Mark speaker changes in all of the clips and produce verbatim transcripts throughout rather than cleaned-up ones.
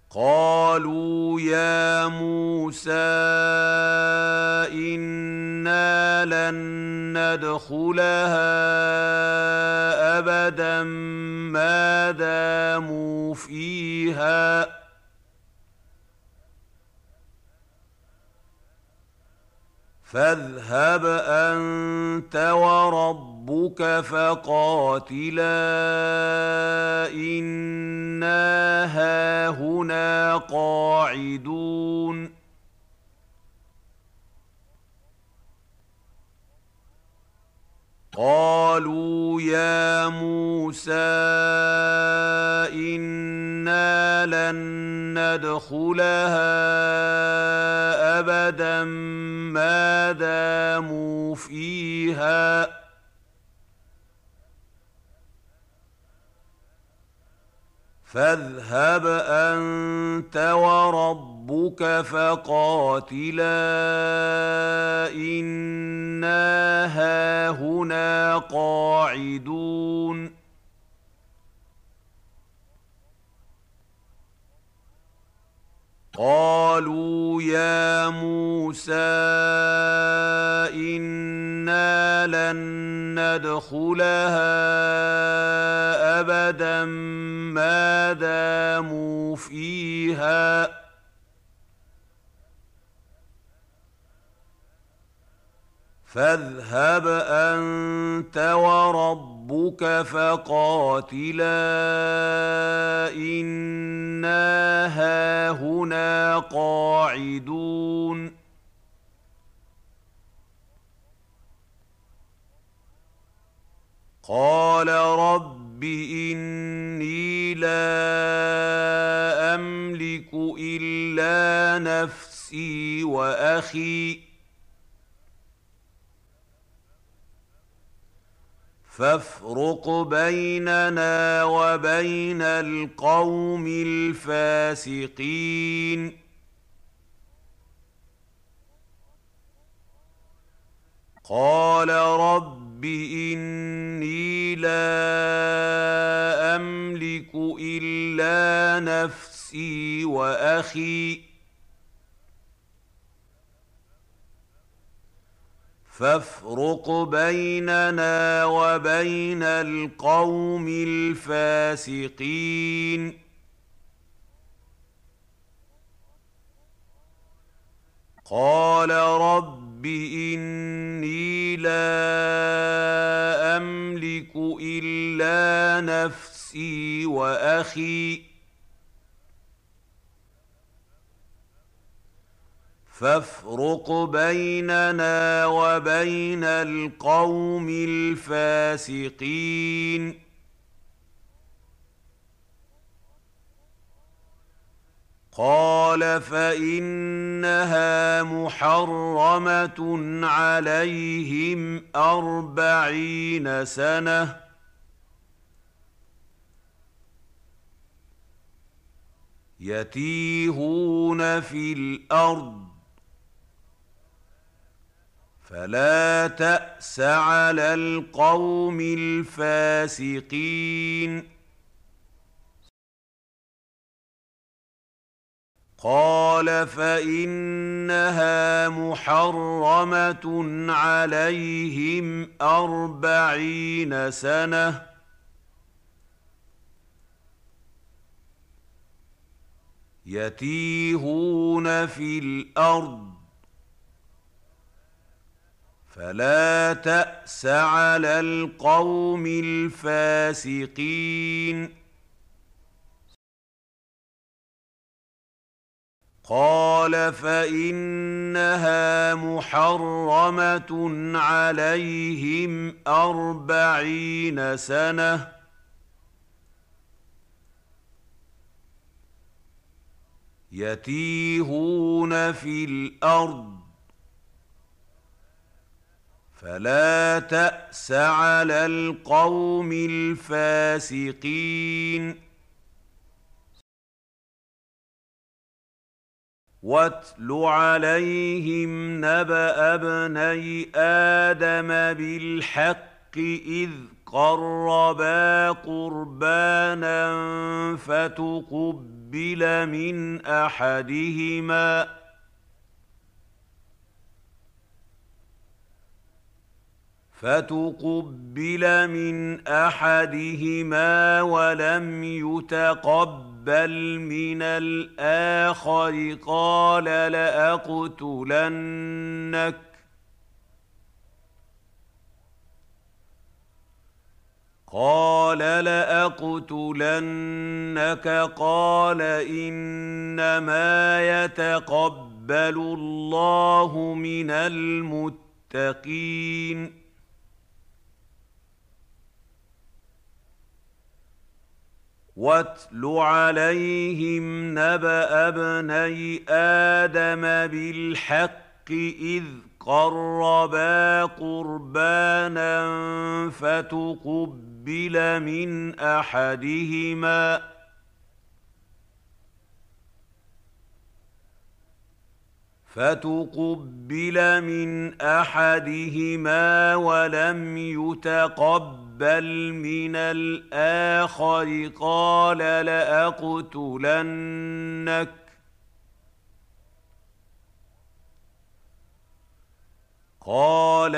Speaker 1: قالوا يا موسى إنا لن ندخلها أبدا ما داموا فيها فاذهب أنت وربك فقاتلا إنا هاهنا قاعدون قالوا يا موسى إنا لن ندخلها أبدا ما داموا فيها فاذهب أنت وربك فقاتلا إنا هاهنا قاعدون قالوا يا موسى إنا لن ندخلها أبدا ما داموا فيها فاذهب أنت وربك فقاتلا إنا هاهنا قاعدون قال رب إني لا أملك إلا نفسي وأخي فافرق بيننا وبين القوم الفاسقين قال رب إني لا أملك إلا نفسي وأخي فافرق بيننا وبين القوم الفاسقين قال رب إني لا أملك إلا نفسي وأخي فافرق بيننا وبين القوم الفاسقين قال فإنها محرمة عليهم أربعين سنة يتيهون في الأرض فلا تأس على القوم الفاسقين قال فإنها محرمة عليهم أربعين سنة يتيهون في الأرض فلا تأس على القوم الفاسقين قال فإنها محرمة عليهم أربعين سنة يتيهون في الأرض فلا تأس على القوم الفاسقين واتل عليهم نبأ ابني آدم بالحق إذ قربا قربانا فتقبل فتقبل من أحدهما فتقبل من أحدهما ولم يتقبل من الآخر قال لأقتلنك قال لأقتلنك قال إنما يتقبل الله من المتقين واتل عليهم نبأ ابني آدم بالحق إذ قربا قربانا فتقبل من أحدهما فتقبل من أحدهما ولم يتقبل من الآخر قال لأقتلنك قال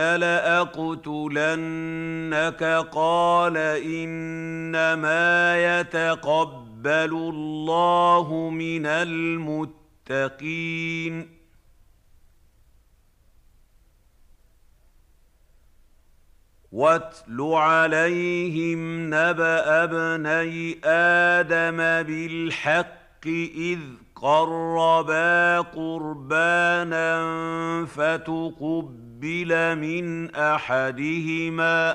Speaker 1: لأقتلنك قال إنما يتقبل الله من المتقين واتل عليهم نبأ ابني آدم بالحق إذ قربا قربانا فتقبل من أحدهما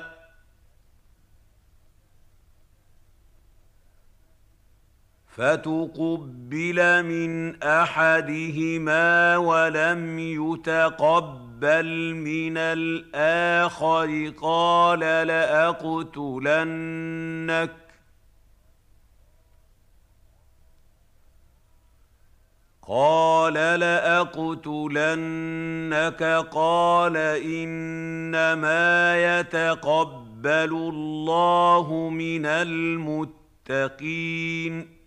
Speaker 1: فتقبل من أحدهما ولم يتقبل من الآخر قال لأقتلنك قال لأقتلنك قال إنما يتقبل الله من المتقين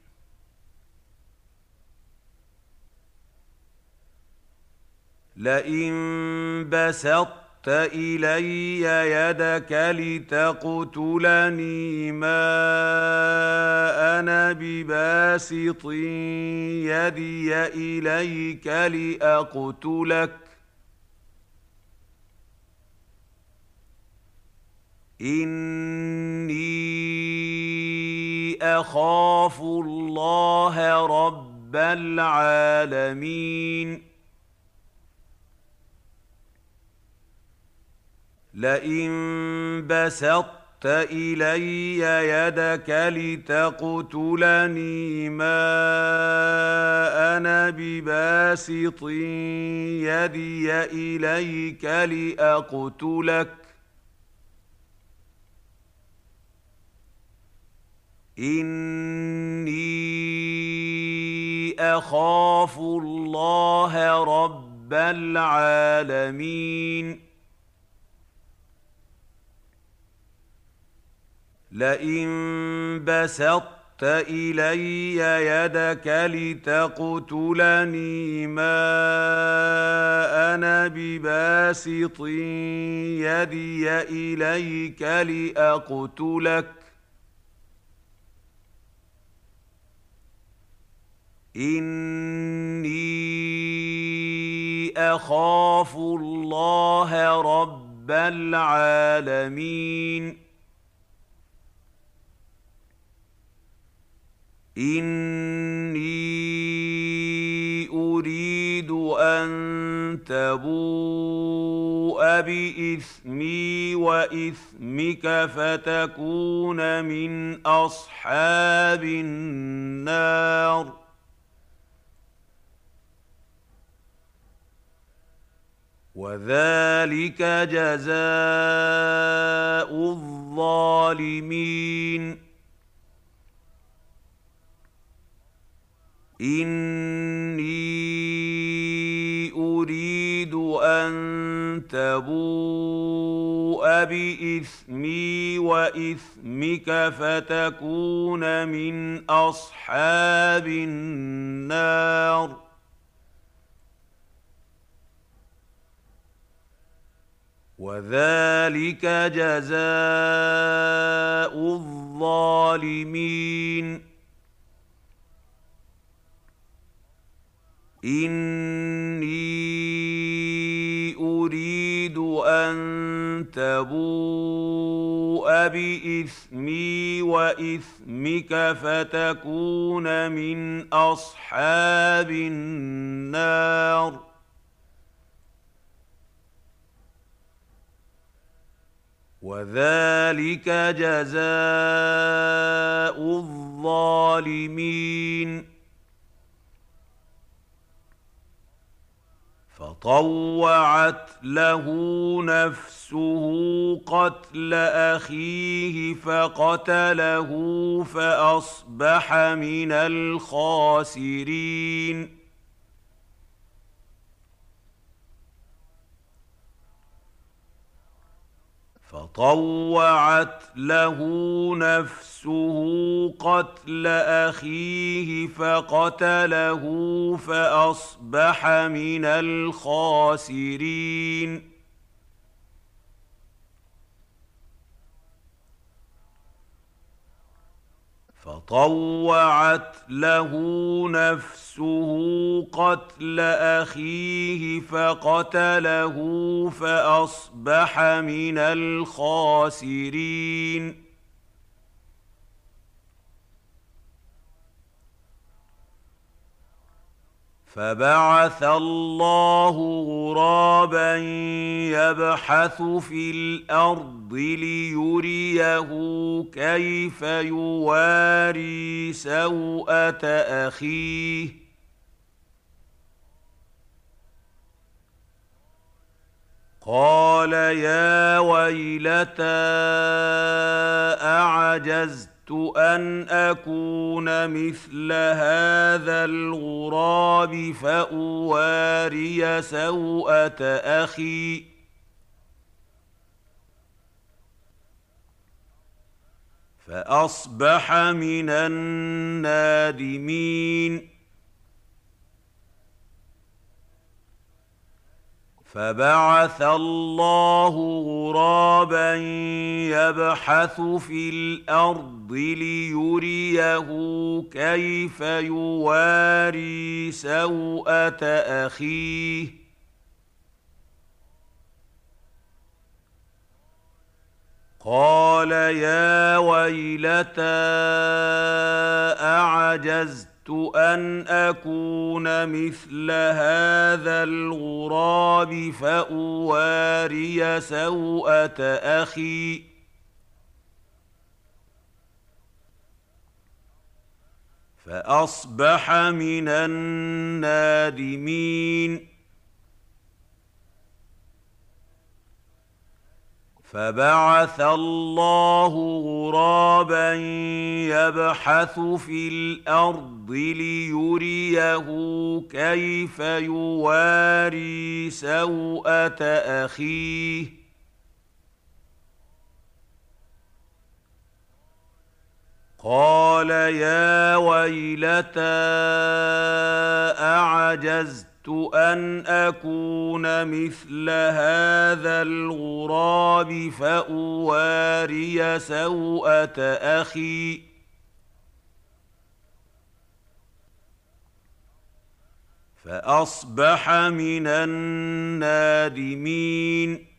Speaker 1: لئن بسطت إلي يدك لتقتلني ما أنا بباسط يدي إليك لأقتلك إني أخاف الله رب العالمين لئن بسطت إلي يدك لتقتلني ما أنا بباسط يدي إليك لأقتلك إني أخاف الله رب العالمين لئن بسطت إلي يدك لتقتلني ما أنا بباسط يدي إليك لأقتلك إني أخاف الله رب العالمين إني أريد أن تبوء بإثمي وإثمك فتكون من أصحاب النار وذلك جزاء الظالمين إني أريد أن تبوء بإثمي وإثمك فتكون من أصحاب النار وذلك جزاء الظالمين إني أريد أن تبوء بإثمي وإثمك فتكون من أصحاب النار وذلك جزاء الظالمين فطوعت له نفسه قتل أخيه فقتله فأصبح من الخاسرين فطوعت له نفسه قتل أخيه فقتله فأصبح من الخاسرين فطوعت له نفسه قتل أخيه فقتله فأصبح من الخاسرين فبعث الله غرابا يبحث في الأرض ليريه كيف يواري سوءة أخيه قال يا ويلتى أعجزت أن أكون مثل هذا الغراب فأواري سوءة أخي فأصبح من النادمين فبعث الله غرابا يبحث في الأرض ليريه كيف يواري سوءة أخيه قال يا ويلتى أعجزت أن أكون مثل هذا الغراب فأواري سوءة أخي فأصبح من النادمين فبعث الله غرابا يبحث في الأرض ليريه كيف يواري سوءة أخيه قال يا ويلتى أعجزت أن أكون مثل هذا الغراب فأواري سوءة أخي فأصبح من النادمين